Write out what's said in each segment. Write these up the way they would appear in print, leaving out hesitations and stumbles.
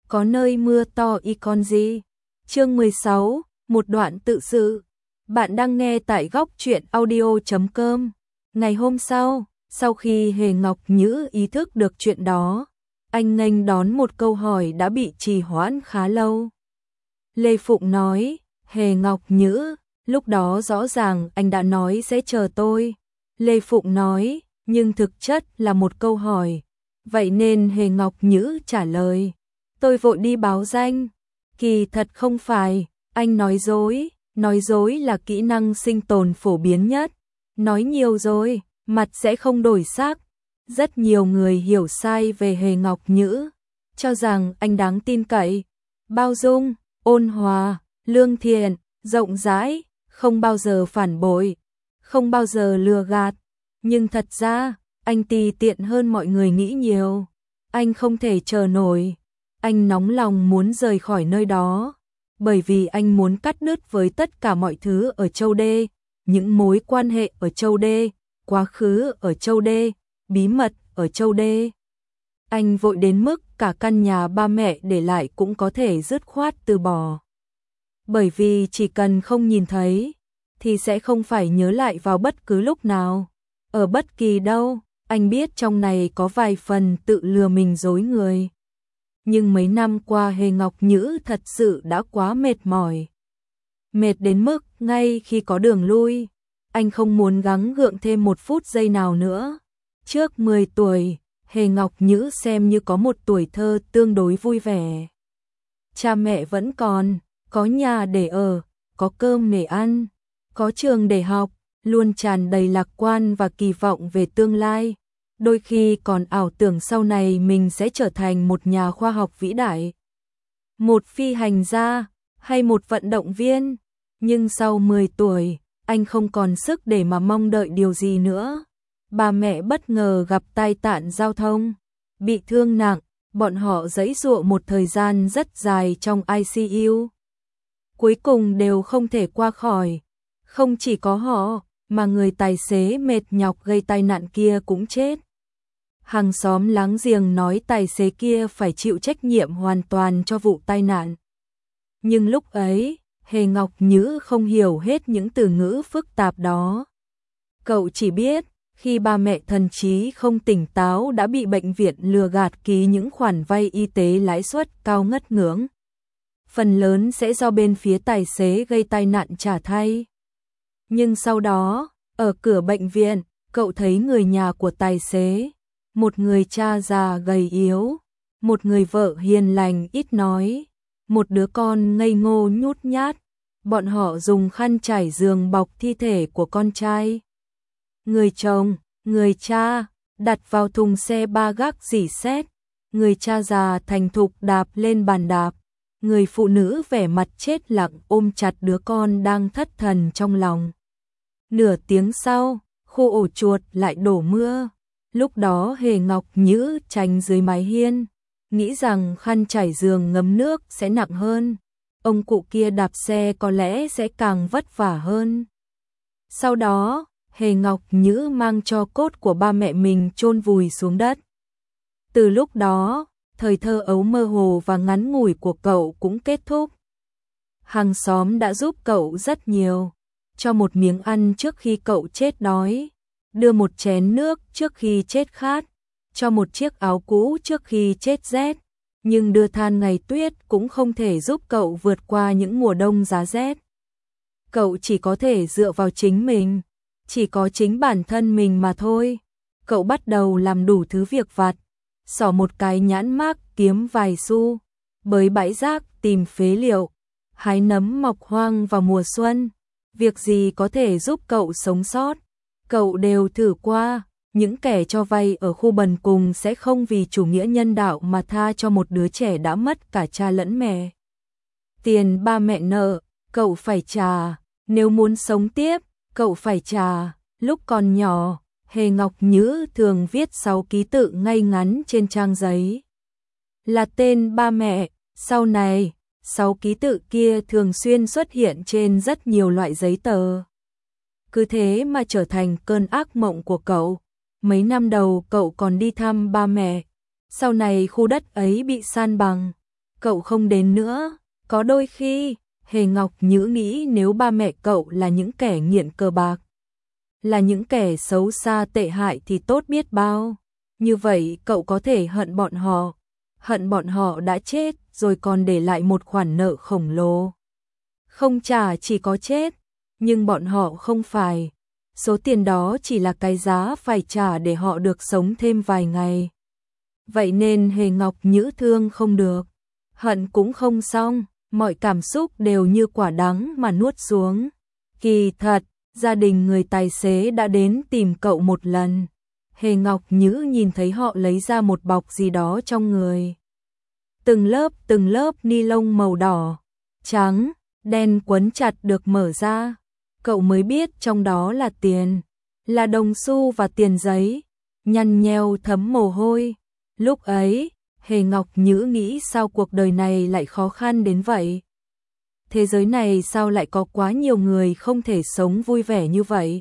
có nơi mưa to y con gì. Chương 16, một đoạn tự sự. Bạn đang nghe tại góc truyện audio.com. Ngày hôm sau khi Hề Ngọc Nhữ ý thức được chuyện đó, anh nghênh đón một câu hỏi đã bị trì hoãn khá lâu. Lê Phụng nói, Hề Ngọc Nhữ, lúc đó rõ ràng anh đã nói sẽ chờ tôi. Lê Phụng nói, nhưng thực chất là một câu hỏi. Vậy nên Hề Ngọc Nhữ trả lời, tôi vội đi báo danh. Kỳ thật không phải, anh nói dối là kỹ năng sinh tồn phổ biến nhất. Nói nhiều rồi, mặt sẽ không đổi sắc. Rất nhiều người hiểu sai về Hề Ngọc Nhữ, cho rằng anh đáng tin cậy, bao dung, ôn hòa, lương thiện, rộng rãi, không bao giờ phản bội, không bao giờ lừa gạt. Nhưng thật ra, anh tùy tiện hơn mọi người nghĩ nhiều. Anh không thể chờ nổi. Anh nóng lòng muốn rời khỏi nơi đó, bởi vì anh muốn cắt đứt với tất cả mọi thứ ở Châu Đê, những mối quan hệ ở Châu Đê, quá khứ ở Châu Đê, bí mật ở Châu Đê. Anh vội đến mức cả căn nhà ba mẹ để lại cũng có thể dứt khoát từ bỏ. Bởi vì chỉ cần không nhìn thấy, thì sẽ không phải nhớ lại vào bất cứ lúc nào, ở bất kỳ đâu. Anh biết trong này có vài phần tự lừa mình dối người. Nhưng mấy năm qua Hề Ngọc Nhữ thật sự đã quá mệt mỏi. Mệt đến mức ngay khi có đường lui, anh không muốn gắng gượng thêm một phút giây nào nữa. Trước 10 tuổi, Hề Ngọc Nhữ xem như có một tuổi thơ tương đối vui vẻ. Cha mẹ vẫn còn, có nhà để ở, có cơm để ăn, có trường để học, luôn tràn đầy lạc quan và kỳ vọng về tương lai. Đôi khi còn ảo tưởng sau này mình sẽ trở thành một nhà khoa học vĩ đại, một phi hành gia, hay một vận động viên. Nhưng sau 10 tuổi, anh không còn sức để mà mong đợi điều gì nữa. Ba mẹ bất ngờ gặp tai nạn giao thông, bị thương nặng, bọn họ giãy giụa một thời gian rất dài trong ICU. Cuối cùng đều không thể qua khỏi. Không chỉ có họ, mà người tài xế mệt nhọc gây tai nạn kia cũng chết. Hàng xóm láng giềng nói tài xế kia phải chịu trách nhiệm hoàn toàn cho vụ tai nạn. Nhưng lúc ấy, Hề Ngọc Nhữ không hiểu hết những từ ngữ phức tạp đó. Cậu chỉ biết, khi ba mẹ thần trí không tỉnh táo đã bị bệnh viện lừa gạt ký những khoản vay y tế lãi suất cao ngất ngưỡng. Phần lớn sẽ do bên phía tài xế gây tai nạn trả thay. Nhưng sau đó, ở cửa bệnh viện, cậu thấy người nhà của tài xế, một người cha già gầy yếu, một người vợ hiền lành ít nói, một đứa con ngây ngô nhút nhát. Bọn họ dùng khăn trải giường bọc thi thể của con trai. Người chồng, người cha, đặt vào thùng xe ba gác rỉ sét. Người cha già thành thục đạp lên bàn đạp. Người phụ nữ vẻ mặt chết lặng ôm chặt đứa con đang thất thần trong lòng. Nửa tiếng sau, khu ổ chuột lại đổ mưa. Lúc đó Hề Ngọc Nhữ tránh dưới mái hiên, nghĩ rằng khăn trải giường ngấm nước sẽ nặng hơn. Ông cụ kia đạp xe có lẽ sẽ càng vất vả hơn. Sau đó, Hề Ngọc Nhữ mang tro cốt của ba mẹ mình chôn vùi xuống đất. Từ lúc đó, thời thơ ấu mơ hồ và ngắn ngủi của cậu cũng kết thúc. Hàng xóm đã giúp cậu rất nhiều, cho một miếng ăn trước khi cậu chết đói, đưa một chén nước trước khi chết khát, cho một chiếc áo cũ trước khi chết rét. Nhưng đưa than ngày tuyết cũng không thể giúp cậu vượt qua những mùa đông giá rét. Cậu chỉ có thể dựa vào chính mình, chỉ có chính bản thân mình mà thôi. Cậu bắt đầu làm đủ thứ việc vặt, xỏ một cái nhãn mác kiếm vài xu, bới bãi rác tìm phế liệu, hái nấm mọc hoang vào mùa xuân. Việc gì có thể giúp cậu sống sót, cậu đều thử qua. Những kẻ cho vay ở khu bần cùng sẽ không vì chủ nghĩa nhân đạo mà tha cho một đứa trẻ đã mất cả cha lẫn mẹ. Tiền ba mẹ nợ, cậu phải trả. Nếu muốn sống tiếp, cậu phải trả. Lúc còn nhỏ, Hề Ngọc Nhữ thường viết 6 ký tự ngay ngắn trên trang giấy, là tên ba mẹ. Sau này, 6 ký tự kia thường xuyên xuất hiện trên rất nhiều loại giấy tờ. Cứ thế mà trở thành cơn ác mộng của cậu. Mấy năm đầu cậu còn đi thăm ba mẹ. Sau này khu đất ấy bị san bằng, cậu không đến nữa. Có đôi khi, Hề Ngọc Nhữ nghĩ nếu ba mẹ cậu là những kẻ nghiện cờ bạc, là những kẻ xấu xa tệ hại thì tốt biết bao. Như vậy cậu có thể hận bọn họ đã chết rồi còn để lại một khoản nợ khổng lồ. Không trả chỉ có chết, nhưng bọn họ không phải. Số tiền đó chỉ là cái giá phải trả để họ được sống thêm vài ngày. Vậy nên Hề Ngọc Nhữ thương không được, hận cũng không xong, mọi cảm xúc đều như quả đắng mà nuốt xuống. Kỳ thật, gia đình người tài xế đã đến tìm cậu một lần. Hề Ngọc Nhữ nhìn thấy họ lấy ra một bọc gì đó trong người. Từng lớp ni lông màu đỏ, trắng, đen quấn chặt được mở ra. Cậu mới biết trong đó là tiền, là đồng xu và tiền giấy, nhăn nheo thấm mồ hôi. Lúc ấy, Hề Ngọc Nhữ nghĩ sao cuộc đời này lại khó khăn đến vậy? Thế giới này sao lại có quá nhiều người không thể sống vui vẻ như vậy?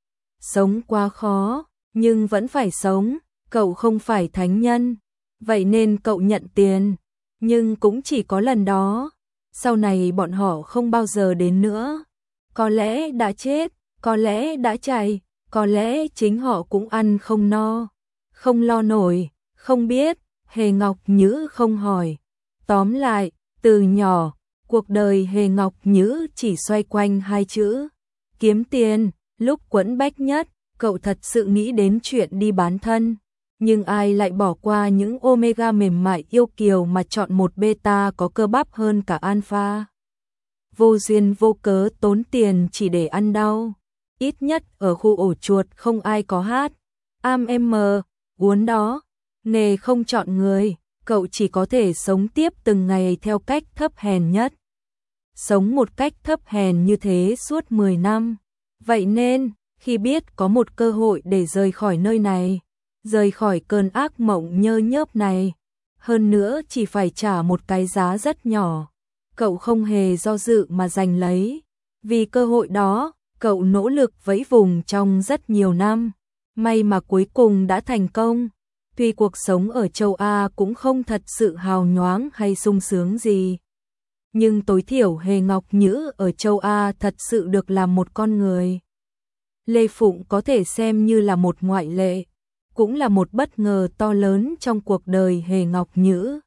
Sống quá khó, nhưng vẫn phải sống, cậu không phải thánh nhân, vậy nên cậu nhận tiền, nhưng cũng chỉ có lần đó. Sau này bọn họ không bao giờ đến nữa. Có lẽ đã chết, có lẽ đã chạy, có lẽ chính họ cũng ăn không no, không lo nổi, không biết. Hề Ngọc Nhữ không hỏi. Tóm lại, từ nhỏ, cuộc đời Hề Ngọc Nhữ chỉ xoay quanh hai chữ: kiếm tiền. Lúc quẫn bách nhất, cậu thật sự nghĩ đến chuyện đi bán thân. Nhưng ai lại bỏ qua những omega mềm mại yêu kiều mà chọn một beta có cơ bắp hơn cả alpha? Vô duyên vô cớ tốn tiền chỉ để ăn đau. Ít nhất ở khu ổ chuột không ai có hát am uốn đó. Nghề không chọn người, cậu chỉ có thể sống tiếp từng ngày theo cách thấp hèn nhất. Sống một cách thấp hèn như thế suốt 10 năm. Vậy nên, khi biết có một cơ hội để rời khỏi nơi này, rời khỏi cơn ác mộng nhơ nhớp này, hơn nữa chỉ phải trả một cái giá rất nhỏ, cậu không hề do dự mà giành lấy. Vì cơ hội đó, cậu nỗ lực vẫy vùng trong rất nhiều năm, may mà cuối cùng đã thành công. Tuy cuộc sống ở châu Á cũng không thật sự hào nhoáng hay sung sướng gì, nhưng tối thiểu Hề Ngọc Nhữ ở châu Á thật sự được làm một con người. Lê Phụng có thể xem như là một ngoại lệ, cũng là một bất ngờ to lớn trong cuộc đời Hề Ngọc Nhữ.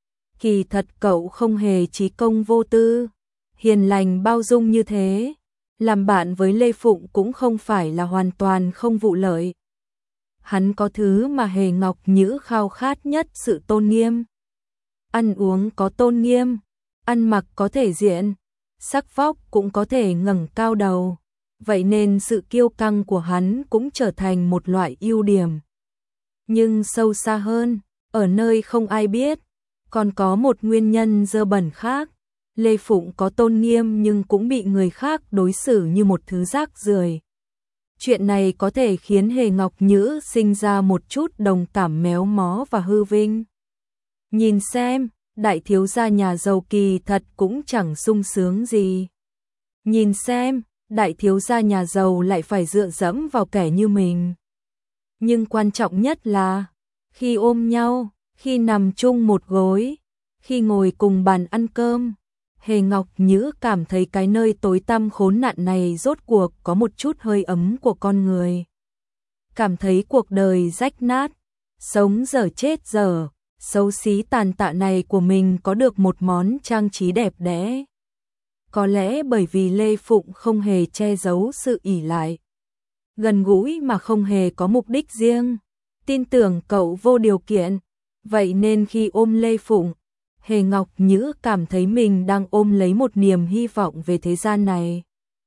Kỳ thật cậu không hề trí công vô tư, hiền lành bao dung như thế. Làm bạn với Lê Phụng cũng không phải là hoàn toàn không vụ lợi. Hắn có thứ mà Hề Ngọc Nhữ khao khát nhất: sự tôn nghiêm. Ăn uống có tôn nghiêm, ăn mặc có thể diện, sắc vóc cũng có thể ngẩng cao đầu. Vậy nên sự kiêu căng của hắn cũng trở thành một loại ưu điểm. Nhưng sâu xa hơn, ở nơi không ai biết, còn có một nguyên nhân dơ bẩn khác. Lê Phụng có tôn nghiêm nhưng cũng bị người khác đối xử như một thứ rác rưởi. Chuyện này có thể khiến Hề Ngọc Nhữ sinh ra một chút đồng cảm méo mó và hư vinh. Nhìn xem, đại thiếu gia nhà giàu kỳ thật cũng chẳng sung sướng gì. Nhìn xem, đại thiếu gia nhà giàu lại phải dựa dẫm vào kẻ như mình. Nhưng quan trọng nhất là, khi ôm nhau, khi nằm chung một gối, khi ngồi cùng bàn ăn cơm, Hề Ngọc Nhữ cảm thấy cái nơi tối tăm khốn nạn này rốt cuộc có một chút hơi ấm của con người. Cảm thấy cuộc đời rách nát, sống dở chết dở, xấu xí tàn tạ này của mình có được một món trang trí đẹp đẽ. Có lẽ bởi vì Lê Phụng không hề che giấu sự ỷ lại, gần gũi mà không hề có mục đích riêng, tin tưởng cậu vô điều kiện. Vậy nên khi ôm Lê Phụng, Hề Ngọc Nhữ cảm thấy mình đang ôm lấy một niềm hy vọng về thế gian này.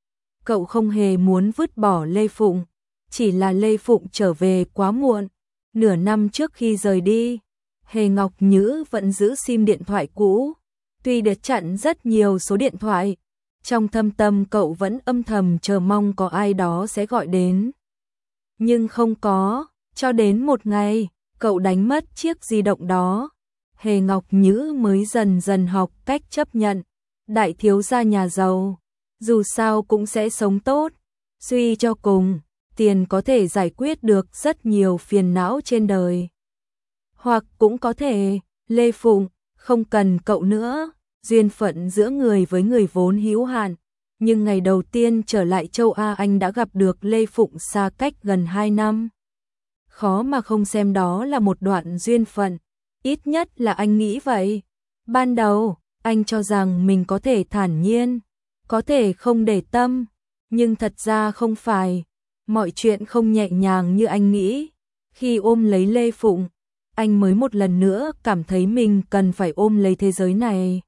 Cậu không hề muốn vứt bỏ Lê Phụng, chỉ là Lê Phụng trở về quá muộn. Nửa năm trước khi rời đi, Hề Ngọc Nhữ vẫn giữ sim điện thoại cũ. Tuy được chặn rất nhiều số điện thoại, trong thâm tâm cậu vẫn âm thầm chờ mong có ai đó sẽ gọi đến. Nhưng không có, cho đến một ngày, cậu đánh mất chiếc di động đó. Hề Ngọc Nhữ mới dần dần học cách chấp nhận. Đại thiếu gia nhà giàu, dù sao cũng sẽ sống tốt. Suy cho cùng, tiền có thể giải quyết được rất nhiều phiền não trên đời. Hoặc cũng có thể, Lê Phụng không cần cậu nữa, duyên phận giữa người với người vốn hữu hạn. Nhưng ngày đầu tiên trở lại châu A anh đã gặp được Lê Phụng xa cách gần 2 năm. Khó mà không xem đó là một đoạn duyên phận, ít nhất là anh nghĩ vậy. Ban đầu, anh cho rằng mình có thể thản nhiên, có thể không để tâm, nhưng thật ra không phải. Mọi chuyện không nhẹ nhàng như anh nghĩ. Khi ôm lấy Lê Phụng, anh mới một lần nữa cảm thấy mình cần phải ôm lấy thế giới này.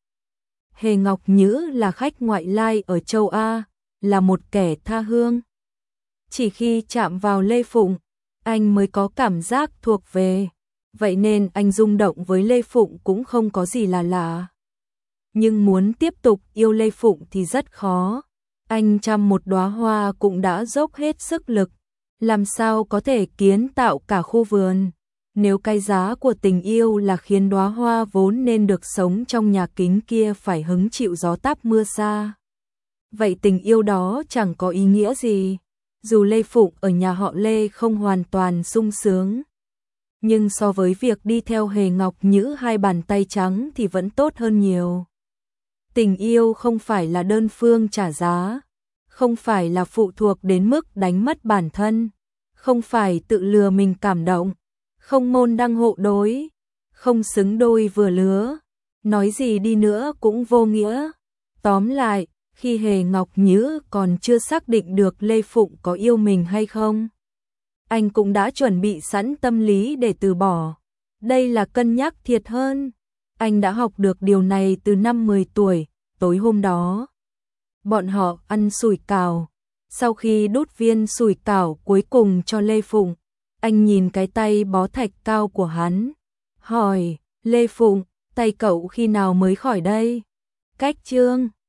Hề Ngọc Nhữ là khách ngoại lai ở châu A, là một kẻ tha hương. Chỉ khi chạm vào Lê Phụng, anh mới có cảm giác thuộc về. Vậy nên anh rung động với Lê Phụng cũng không có gì là lạ. Nhưng muốn tiếp tục yêu Lê Phụng thì rất khó. Anh chăm một đóa hoa cũng đã dốc hết sức lực, làm sao có thể kiến tạo cả khu vườn. Nếu cái giá của tình yêu là khiến đóa hoa vốn nên được sống trong nhà kính kia phải hứng chịu gió táp mưa xa, vậy tình yêu đó chẳng có ý nghĩa gì. Dù Lê Phụng ở nhà họ Lê không hoàn toàn sung sướng, nhưng so với việc đi theo Hề Ngọc Nhữ hai bàn tay trắng thì vẫn tốt hơn nhiều. Tình yêu không phải là đơn phương trả giá, không phải là phụ thuộc đến mức đánh mất bản thân, không phải tự lừa mình cảm động, không môn đăng hộ đối, không xứng đôi vừa lứa, nói gì đi nữa cũng vô nghĩa. Tóm lại, khi Hề Ngọc Nhữ còn chưa xác định được Lê Phụng có yêu mình hay không, anh cũng đã chuẩn bị sẵn tâm lý để từ bỏ. Đây là cân nhắc thiệt hơn. Anh đã học được điều này từ năm 10 tuổi, tối hôm đó. Bọn họ ăn sủi cảo. Sau khi đút viên sủi cảo cuối cùng cho Lê Phụng, anh nhìn cái tay bó thạch cao của hắn, hỏi, Lê Phụng, tay cậu khi nào mới khỏi đây? Cách chương